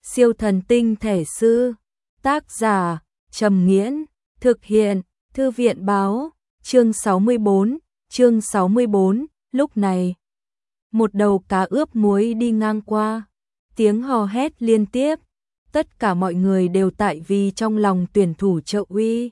Siêu thần tinh thể sư. Tác giả Trầm Nghiễn. Thực hiện Thư viện báo. Chương 64. Lúc này một đầu cá ướp muối đi ngang qua, tiếng hò hét liên tiếp. Tất cả mọi người đều tại vì trong lòng tuyển thủ Triệu Uy.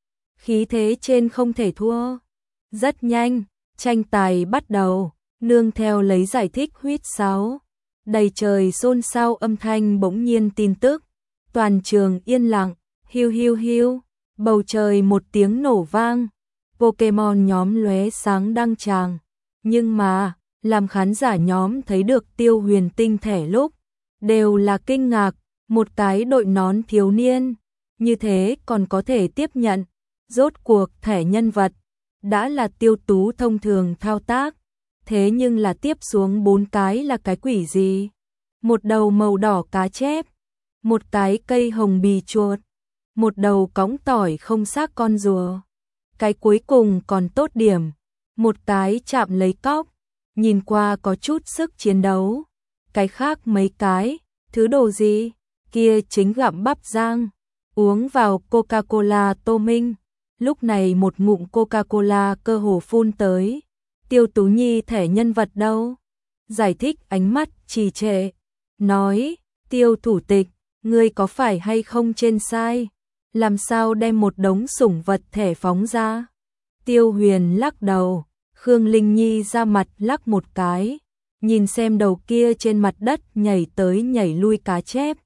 Khí thế trên không thể thua. Rất nhanh, tranh tài bắt đầu, nương theo lấy giải thích huýt sáo. Đầy trời xôn xao âm thanh bỗng nhiên tin tức. Toàn trường yên lặng, hiu hiu hiu, bầu trời một tiếng nổ vang. Pokemon nhóm lóe sáng đăng tràng. Nhưng mà, làm khán giả nhóm thấy được Tiêu Huyền tinh thể lúc, đều là kinh ngạc. Một cái đội nón thiếu niên, như thế còn có thể tiếp nhận. Rốt cuộc thẻ nhân vật, đã là Tiêu Tú thông thường thao tác. Thế nhưng là tiếp xuống 4 cái là cái quỷ gì? Một đầu màu đỏ cá chép, một cái cây hồng bì chuột, một đầu cõng tỏi không xác con rùa. Cái cuối cùng còn tốt điểm, một cái chạm lấy cóc, nhìn qua có chút sức chiến đấu. Cái khác mấy cái, thứ đồ gì? Kia chính gặm bắp rang, uống vào Coca-Cola Tô Minh. Lúc này một ngụm Coca-Cola cơ hồ phun tới. Tiêu Tú Nhi thẻ nhân vật đâu? Giải thích ánh mắt trì trệ, nói, Tiêu thủ tịch, ngươi có phải hay không trên sai? Làm sao đem một đống sủng vật thẻ phóng ra? Tiêu Huyền lắc đầu, Khương Linh Nhi ra mặt lắc một cái, nhìn xem đầu kia trên mặt đất nhảy tới nhảy lui cá chép.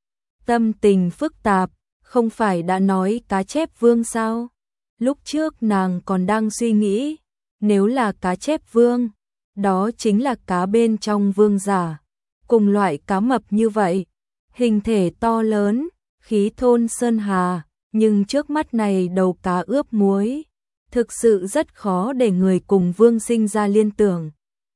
Tâm tình phức tạp, không phải đã nói cá chép vương sao? Lúc trước nàng còn đang suy nghĩ, nếu là cá chép vương, đó chính là cá bên trong vương giả. Cùng loại cá mập như vậy, hình thể to lớn, khí thôn sơn hà, nhưng trước mắt này đầu cá ướp muối, thực sự rất khó để người cùng vương sinh ra liên tưởng.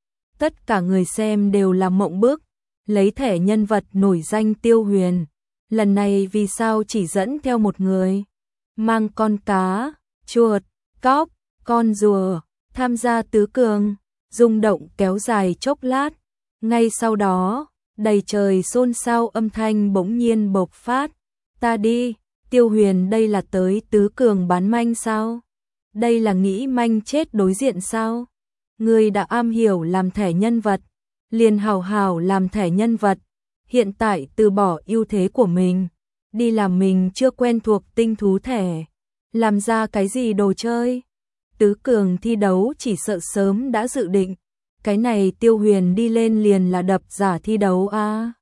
Tất cả người xem đều là mộng bức, lấy thẻ nhân vật nổi danh Tiêu Huyền. Lần này vì sao chỉ dẫn theo một người, mang con cá, chuột, cóc, con rùa, tham gia tứ cường, rung động kéo dài chốc lát. Ngay sau đó, đầy trời xôn xao âm thanh bỗng nhiên bộc phát. Ta đi, Tiêu Huyền đây là tới tứ cường bán manh sao? Đây là nghĩ manh chết đối diện sao? Người đã am hiểu làm thẻ nhân vật, liền hào hào làm thẻ nhân vật. Hiện tại từ bỏ ưu thế của mình, đi làm mình chưa quen thuộc tinh thú thẻ, làm ra cái gì đồ chơi. Tứ cường thi đấu chỉ sợ sớm đã dự định, cái này Tiêu Huyền đi lên liền là đập giả thi đấu a.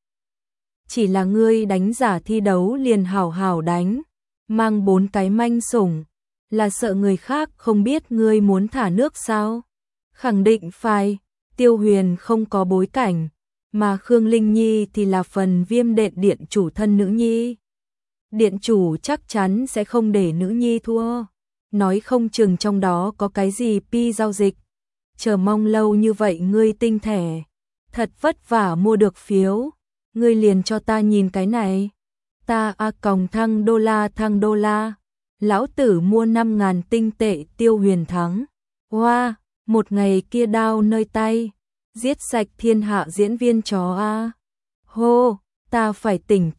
Chỉ là ngươi đánh giả thi đấu liền hảo hảo đánh, mang 4 cái manh sủng, là sợ người khác không biết ngươi muốn thả nước sao? Khẳng định phải, Tiêu Huyền không có bối cảnh. Mà Khương Linh Nhi thì là phần Viêm Đệm điện chủ thân nữ nhi. Điện chủ chắc chắn sẽ không để nữ nhi thua. Nói không chừng trong đó có cái gì pi giao dịch. Chờ mong lâu như vậy ngươi tinh thẻ. Thật vất vả mua được phiếu. Ngươi liền cho ta nhìn cái này. Ta còng thăng đô la. Lão tử mua 5.000 tinh tệ Tiêu Huyền thắng. Wow, một ngày kia đao nơi tay. Giết sạch thiên hạ diễn viên chó a. Hô, ta phải tỉnh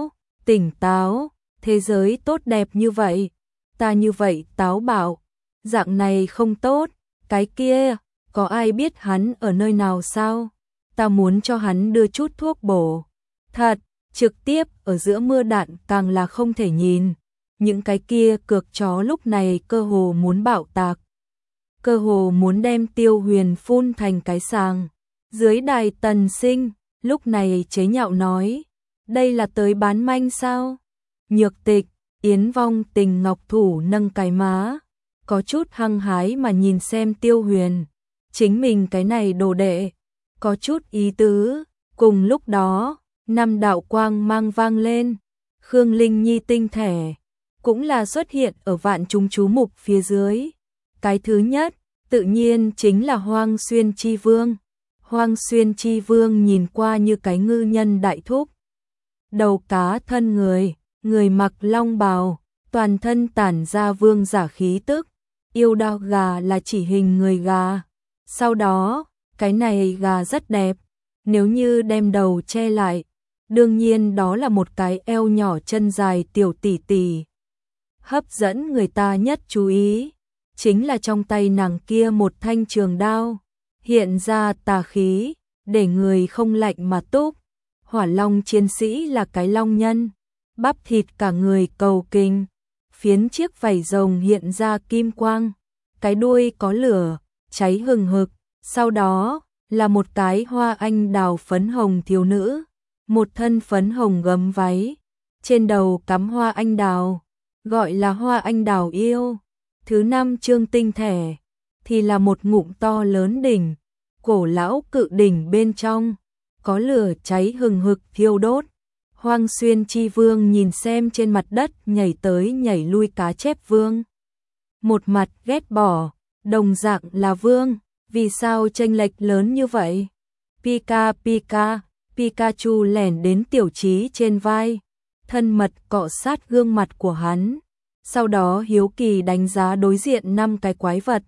táo, thế giới tốt đẹp như vậy, ta như vậy táo bạo, dạng này không tốt, cái kia, có ai biết hắn ở nơi nào sao? Ta muốn cho hắn đưa chút thuốc bổ. Thật, trực tiếp ở giữa mưa đạn càng là không thể nhìn. Những cái kia cược chó lúc này cơ hồ muốn bạo tạc. Cơ hồ muốn đem Tiêu Huyền phun thành cái sàng. Dưới đài Tần Sinh, lúc này chế nhạo nói, đây là tới bán manh sao? Nhược Tịch, Yến Vong Tình Ngọc Thủ nâng cái má, có chút hăng hái mà nhìn xem Tiêu Huyền. Chính mình cái này đồ đệ, có chút ý tứ. Cùng lúc đó, 5 đạo quang mang vang lên, Khương Linh Nhi tinh thẻ, cũng là xuất hiện ở vạn chúng chú mục phía dưới. Cái thứ nhất, tự nhiên chính là Hoang Xuyên Chi Vương. Hoang Xuyên Chi Vương nhìn qua như cái ngư nhân đại thúc. Đầu cá thân người, người mặc long bào, toàn thân tản ra vương giả khí tức. Yêu đao gà là chỉ hình người gà. Sau đó, cái này gà rất đẹp. Nếu như đem đầu che lại, Đương nhiên đó là một cái eo nhỏ chân dài tiểu tỷ tỷ. Hấp dẫn người ta nhất chú ý, chính là trong tay nàng kia một thanh trường đao, hiện ra tà khí, để người không lạnh mà túc. Hỏa long chiến sĩ là cái long nhân, bắp thịt cả người cầu kinh, phiến chiếc vảy rồng hiện ra kim quang, cái đuôi có lửa, cháy hừng hực, sau đó là một cái hoa anh đào phấn hồng thiếu nữ, một thân phấn hồng gấm váy, trên đầu cắm hoa anh đào, gọi là hoa anh đào yêu. Thứ 5 chương tinh thể, thì là một ngụm to lớn đỉnh, cổ lão cự đỉnh bên trong, có lửa cháy hừng hực thiêu đốt. Hoang Xuyên Chi Vương nhìn xem trên mặt đất nhảy tới nhảy lui cá chép vương. Một mặt ghét bỏ, đồng dạng là vương, vì sao chênh lệch lớn như vậy? Pika Pika, Pikachu lẻn đến Tiểu Chí trên vai, thân mật cọ sát gương mặt của hắn, sau đó hiếu kỳ đánh giá đối diện 5 cái quái vật.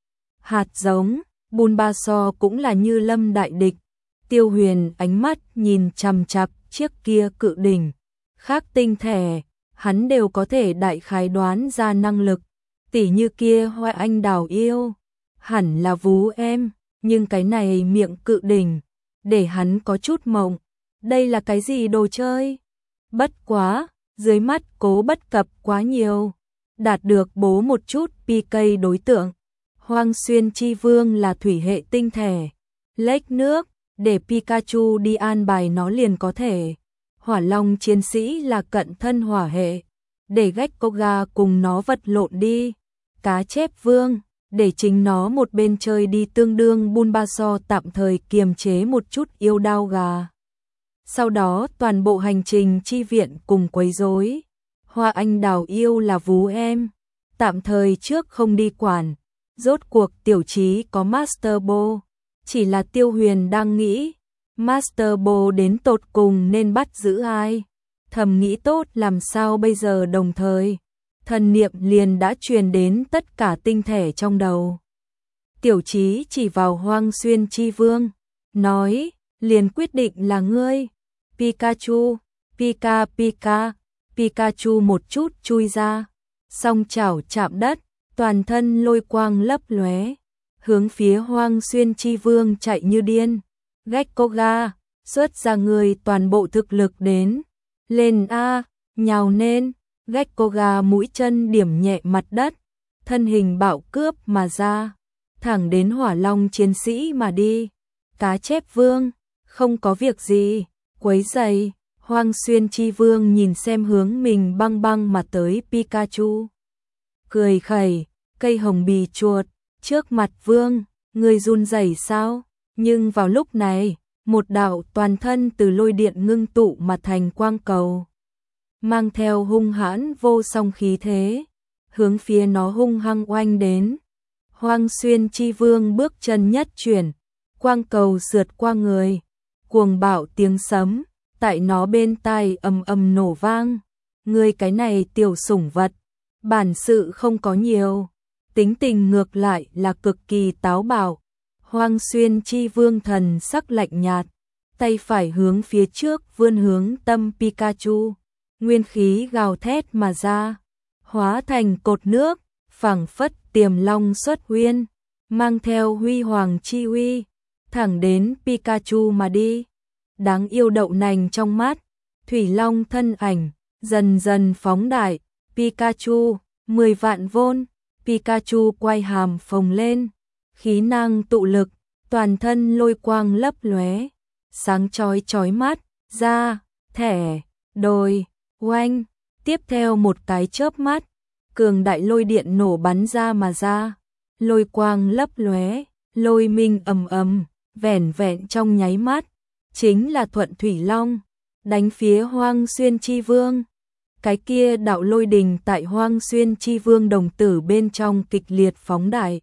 Hạt giống, Bulbasaur cũng là như lâm đại địch, Tiêu Huyền ánh mắt nhìn chằm chằm chiếc kia cự đỉnh, khác tinh thể, hắn đều có thể đại khái đoán ra năng lực, tỉ như kia hoa anh đào yêu, hẳn là vú em, nhưng cái này miệng cự đỉnh, để hắn có chút mộng, đây là cái gì đồ chơi? Bất quá, dưới mắt Cố Bất Cập quá nhiều, đạt được bố một chút PK đối tượng. Hoang Xuyên Chi Vương là thủy hệ tinh thể, lếch nước, để Pikachu đi an bài nó liền có thể. Hỏa Long chiến sĩ là cận thân hỏa hệ, để Gekkoga cùng nó vật lộn đi. Cá chép vương, để chính nó một bên chơi đi, tương đương Bulbasaur tạm thời kiềm chế một chút yêu đao gà. Sau đó toàn bộ hành trình chi viện cùng quấy rối. Hoa anh đào yêu là vú em, tạm thời trước không đi quản. Rốt cuộc Tiểu Chí có Master Ball, chỉ là Tiêu Huyền đang nghĩ, Master Ball đến tột cùng nên bắt giữ ai. Thầm nghĩ tốt làm sao bây giờ, đồng thời thần niệm liền đã truyền đến tất cả tinh thể trong đầu. Tiểu Chí chỉ vào Hoang Xuyên Chi Vương, nói, liền quyết định là ngươi. Pikachu, Pika Pika, Pikachu một chút chui ra, song chảo chạm đất, toàn thân lôi quang lấp lóe, hướng phía Hoang Xuyên Chi Vương chạy như điên. Gekkoga, xuất ra người toàn bộ thực lực đến, lên a, nhào nên. Gekkoga mũi chân điểm nhẹ mặt đất, thân hình bạo cướp mà ra, thẳng đến Hỏa Long chiến sĩ mà đi. Cá chép vương, không có việc gì, quấy rầy. Hoang Xuyên Chi Vương nhìn xem hướng mình băng băng mà tới Pikachu, cười khẩy, cây hồng bì chuột, trước mặt vương, người run rẩy sao? Nhưng vào lúc này, một đạo toàn thân từ lôi điện ngưng tụ mà thành quang cầu, mang theo hung hãn vô song khí thế, hướng phía nó hung hăng oanh đến. Hoang Xuyên Chi Vương bước chân nhất chuyển, quang cầu sượt qua người, cuồng bạo tiếng sấm tại nó bên tai ầm ầm nổ vang. Người cái này tiểu sủng vật, bản sự không có nhiều, tính tình ngược lại là cực kỳ táo bạo. Hoang Xuyên Chi Vương thần sắc lạnh nhạt, tay phải hướng phía trước vươn hướng tâm Pikachu, nguyên khí gào thét mà ra, hóa thành cột nước, phảng phất tiềm long xuất huyên, mang theo huy hoàng chi uy, thẳng đến Pikachu mà đi. Đáng yêu đậu nành trong mắt, Thủy Long thân ảnh dần dần phóng đại. Pikachu, 10 vạn vôn. Pikachu quay hàm phồng lên, khí năng tụ lực, toàn thân lôi quang lấp lóe, sáng chói chói mắt, ra, thẻ, đồi, oanh. Tiếp theo một cái chớp mắt, cường đại lôi điện nổ bắn ra mà ra, lôi quang lấp lóe, lôi minh ầm ầm, vẻn vẹn trong nháy mắt, chính là Thuận Thủy Long, đánh phía Hoang Xuyên Chi Vương. Cái kia đạo lôi đình tại Hoang Xuyên Chi Vương đồng tử bên trong kịch liệt phóng đại.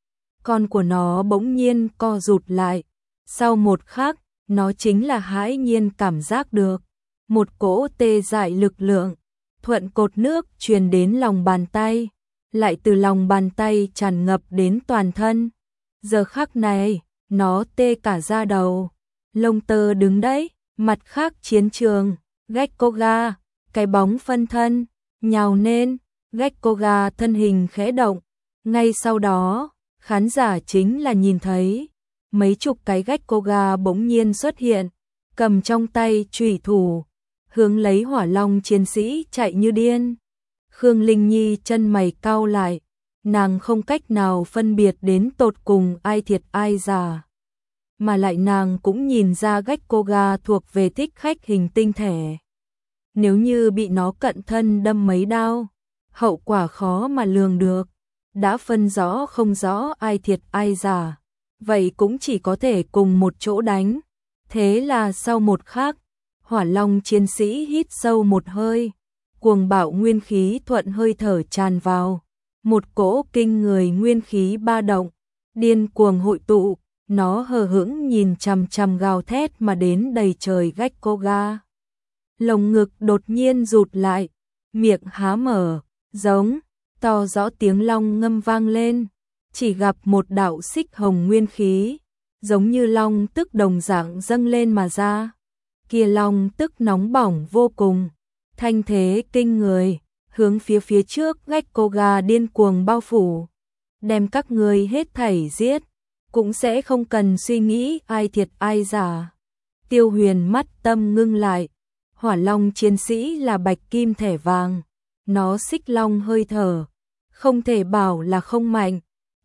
Con của nó bỗng nhiên co rụt lại, sau một khắc, nó chính là hãi nhiên cảm giác được một cỗ tê dại lực lượng thuận cột nước truyền đến lòng bàn tay, lại từ lòng bàn tay tràn ngập đến toàn thân. Giờ khắc này, nó tê cả da đầu, lông tơ đứng đấy, Mặt khác chiến trường, Gekkoga, cái bóng phân thân, nhào lên, Gekkoga thân hình khẽ động. Ngay sau đó, khán giả chính là nhìn thấy mấy chục cái Gekkoga bỗng nhiên xuất hiện, cầm trong tay chủy thủ, hướng lấy Hỏa Long chiến sĩ chạy như điên. Khương Linh Nhi chân mày cau lại, nàng không cách nào phân biệt đến tột cùng ai thiệt ai giả. Mà lại nàng cũng nhìn ra Gekkoga thuộc về thích khách hình tinh thể. Nếu như bị nó cận thân đâm mấy đao, hậu quả khó mà lường được. Đã phân rõ không rõ ai thiệt ai giả, vậy cũng chỉ có thể cùng một chỗ đánh. Thế là sau một khắc, Hỏa Long chiến sĩ hít sâu một hơi, cuồng bạo nguyên khí thuận hơi thở tràn vào, một cỗ kinh người nguyên khí ba động, điên cuồng hội tụ, nó hờ hững nhìn chằm chằm gào thét mà đến đầy trời Gekkoga. Lồng ngực đột nhiên rụt lại, miệng há mở, giống to rõ tiếng long ngâm vang lên, chỉ gặp một đạo xích hồng nguyên khí, giống như long tức đồng dạng dâng lên mà ra. Kia long tức nóng bỏng vô cùng, thanh thế kinh người, hướng phía trước Gekkoga điên cuồng bao phủ, đem các ngươi hết thảy giết, cũng sẽ không cần suy nghĩ ai thiệt ai giả. Tiêu Huyền mắt tâm ngưng lại, Hỏa Long chiến sĩ là bạch kim thẻ vàng, nó xích long hơi thở, không thể bảo là không mạnh.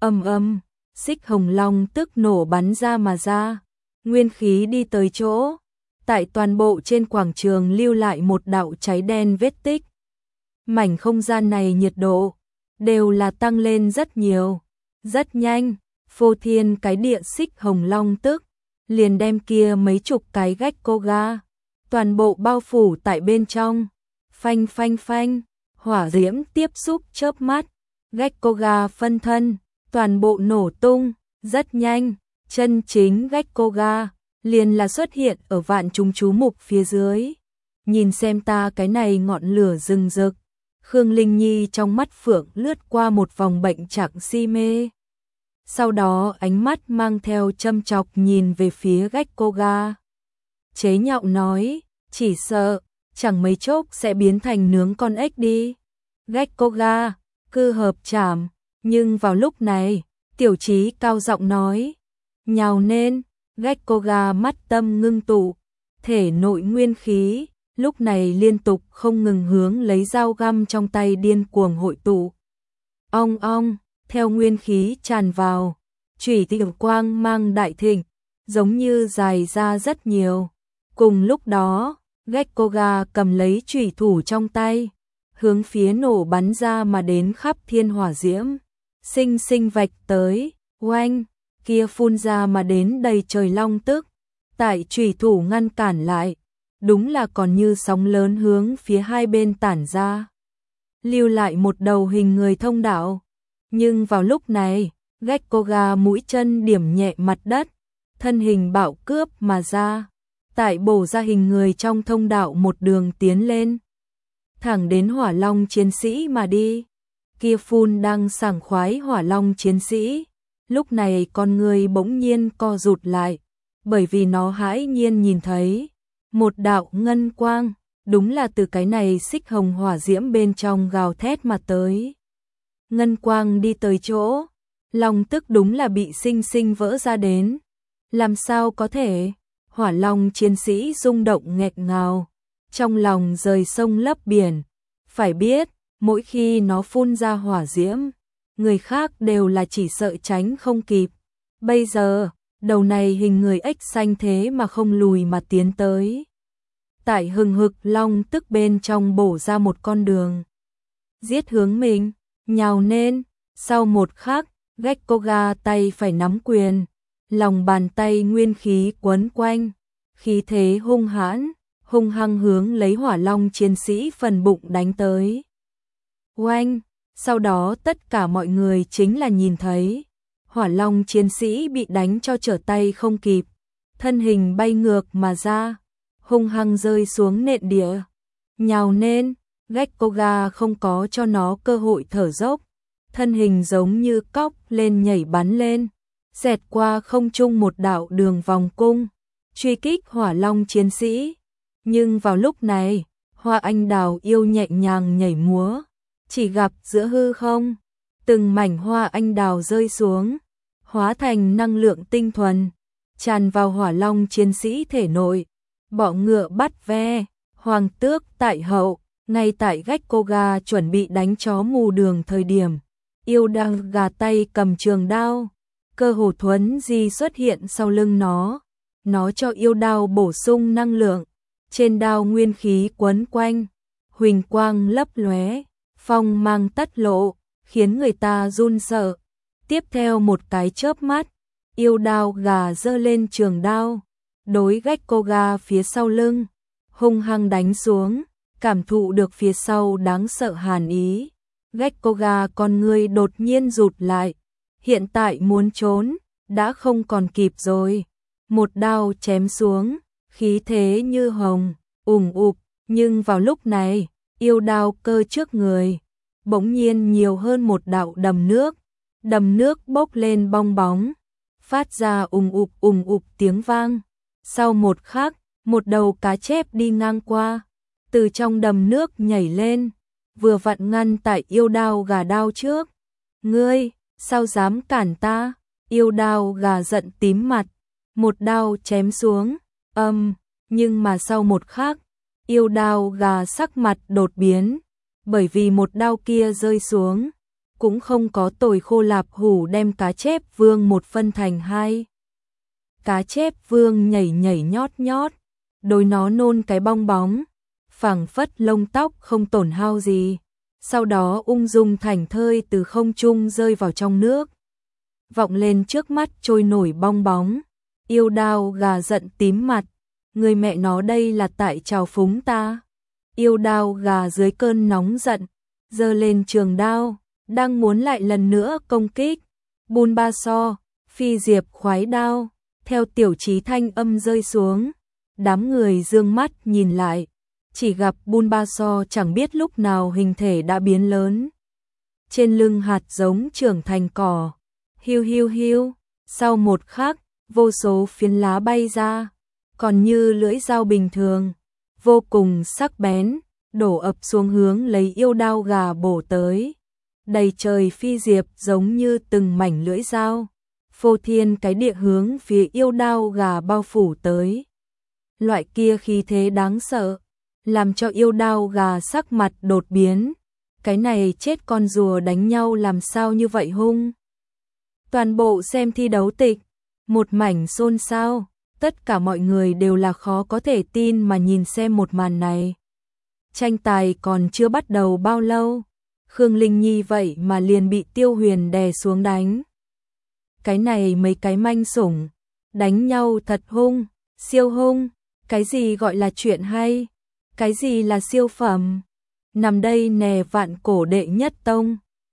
Xích hồng long tức nổ bắn ra mà ra, nguyên khí đi tới chỗ, tại toàn bộ trên quảng trường lưu lại một đạo cháy đen vết tích. Mảnh không gian này nhiệt độ đều là tăng lên rất nhiều, rất nhanh, phô thiên cái địa xích hồng long tức liền đem kia mấy chục cái Gekkoga toàn bộ bao phủ tại bên trong. Phanh phanh phanh, hỏa diễm tiếp xúc chớp mắt, Gekkoga phân thân toàn bộ nổ tung, rất nhanh, chân chính Gekkoga liền là xuất hiện ở vạn chúng chú mục phía dưới. Nhìn xem ta cái này ngọn lửa rừng rực. Khương Linh Nhi trong mắt phượng lướt qua một vòng bệnh trạng si mê. Sau đó ánh mắt mang theo châm chọc nhìn về phía Gekkoga. Chế nhạo nói, chỉ sợ, chẳng mấy chốc sẽ biến thành nướng con ếch đi. Gekkoga, cư hợp chảm, nhưng vào lúc này, Tiểu Chí cao giọng nói, nhào nên, Gekkoga mắt tâm ngưng tụ, thể nội nguyên khí, lúc này liên tục không ngừng hướng lấy dao găm trong tay điên cuồng hội tụ. Ong ong, theo nguyên khí tràn vào, chủy tiểu quang mang đại thịnh, giống như dài ra rất nhiều. Cùng lúc đó, Gekkoga cầm lấy chủy thủ trong tay, hướng phía nổ bắn ra mà đến khắp thiên hỏa diễm, sinh sinh vạch tới, oanh, kia phun ra mà đến đầy trời long tức, tại chủy thủ ngăn cản lại, đúng là còn như sóng lớn hướng phía hai bên tản ra, lưu lại một đầu hình người thông đạo. Nhưng vào lúc này, Gekkoga mũi chân điểm nhẹ mặt đất, thân hình bạo cướp mà ra, tại bổ ra hình người trong thông đạo một đường tiến lên, thẳng đến Hỏa Long chiến sĩ mà đi. Kia phun đang sảng khoái Hỏa Long chiến sĩ, lúc này con người bỗng nhiên co rụt lại, bởi vì nó hãi nhiên nhìn thấy một đạo ngân quang, đúng là từ cái này xích hồng hỏa diễm bên trong gào thét mà tới. Ngân quang đi tới chỗ, long tức đúng là bị sinh sinh vỡ ra đến. Làm sao có thể? Hỏa Long chiến sĩ rung động nghẹt ngào, trong lòng rời sông lấp biển. Phải biết, mỗi khi nó phun ra hỏa diễm, người khác đều là chỉ sợ tránh không kịp. Bây giờ, đầu này hình người ếch xanh thế mà không lùi mà tiến tới. Tại hừng hực long tức bên trong bổ ra một con đường. Giết hướng mình, nhào nên, sau một khắc, Gekkoga tay phải nắm quyền, lòng bàn tay nguyên khí quấn quanh, khí thế hung hãn, hung hăng hướng lấy Hỏa Long chiến sĩ phần bụng đánh tới. Oanh, sau đó tất cả mọi người chính là nhìn thấy, Hỏa Long chiến sĩ bị đánh cho trở tay không kịp, thân hình bay ngược mà ra, hung hăng rơi xuống nền địa. Nhào nên, Gekkoga không có cho nó cơ hội thở dốc, thân hình giống như cóc lên nhảy bắn lên, xẹt qua không trung một đạo đường vòng cung, truy kích Hỏa Long chiến sĩ. Nhưng vào lúc này, hoa anh đào yêu nhẹ nhàng nhảy múa, chỉ gặp giữa hư không, từng mảnh hoa anh đào rơi xuống, hóa thành năng lượng tinh thuần, tràn vào Hỏa Long chiến sĩ thể nội. Bọ ngựa bắt ve, hoàng tước tại hậu, ngay tại Gekkoga chuẩn bị đánh chó mù đường thời điểm, yêu đang gà tay cầm trường đao, cơ hồ thuấn di xuất hiện sau lưng nó cho yêu đao bổ sung năng lượng, trên đao nguyên khí quấn quanh, huỳnh quang lấp lóe, phong mang tất lộ, khiến người ta run sợ. Tiếp theo một cái chớp mắt, yêu đao gà giơ lên trường đao, đối Gekkoga phía sau lưng, hung hăng đánh xuống, cảm thụ được phía sau đáng sợ hàn ý. Gekkoga con người đột nhiên rụt lại, hiện tại muốn trốn, đã không còn kịp rồi. Một đao chém xuống, khí thế như hồng, ùng ục, nhưng vào lúc này, yêu đao cơ trước người, bỗng nhiên nhiều hơn một đạo đầm nước bốc lên bong bóng, phát ra ùng ục tiếng vang. Sau một khắc, một đầu cá chép đi ngang qua, từ trong đầm nước nhảy lên, vừa vặn ngăn tại yêu đao gà đao trước. Ngươi, sao dám cản ta? Yêu đao gà giận tím mặt, một đao chém xuống, nhưng mà sau một khắc, yêu đao gà sắc mặt đột biến, bởi vì một đao kia rơi xuống, cũng không có tồi khô lạp hủ đem cá chép vương một phân thành hai. Cá chép vương nhảy nhảy nhót nhót, đối nó nôn cái bong bóng, phảng phất lông tóc không tổn hao gì, sau đó ung dung thảnh thơi từ không trung rơi vào trong nước. Vọng lên trước mắt trôi nổi bong bóng, yêu đao gà giận tím mặt, người mẹ nó đây là tại trào phúng ta. Yêu đao gà dưới cơn nóng giận, giơ lên trường đao, đang muốn lại lần nữa công kích. Bulbasaur, phi diệp khoái đao, theo tiểu chí thanh âm rơi xuống, đám người dương mắt nhìn lại, chỉ gặp Bulbasaur chẳng biết lúc nào hình thể đã biến lớn. Trên lưng hạt giống trưởng thành cỏ, hiu hiu hiu, sau một khắc, vô số phiến lá bay ra, còn như lưỡi dao bình thường, vô cùng sắc bén, đổ ập xuống hướng lấy yêu đao gà bổ tới. Đầy trời phi diệp giống như từng mảnh lưỡi dao, phô thiên cái địa hướng phía yêu đao gà bao phủ tới. Loại kia khí thế đáng sợ, làm cho yêu đao gà sắc mặt đột biến. Cái này chết con rùa đánh nhau làm sao như vậy hung. Toàn bộ xem thi đấu tịch, một mảnh xôn xao, tất cả mọi người đều là khó có thể tin mà nhìn xem một màn này. Tranh tài còn chưa bắt đầu bao lâu, Khương Linh Nhi vậy mà liền bị Tiêu Huyền đè xuống đánh. Cái này mấy cái manh sủng, đánh nhau thật hung, siêu hung, cái gì gọi là chuyện hay, cái gì là siêu phẩm. Nằm đây nè vạn cổ đệ nhất tông.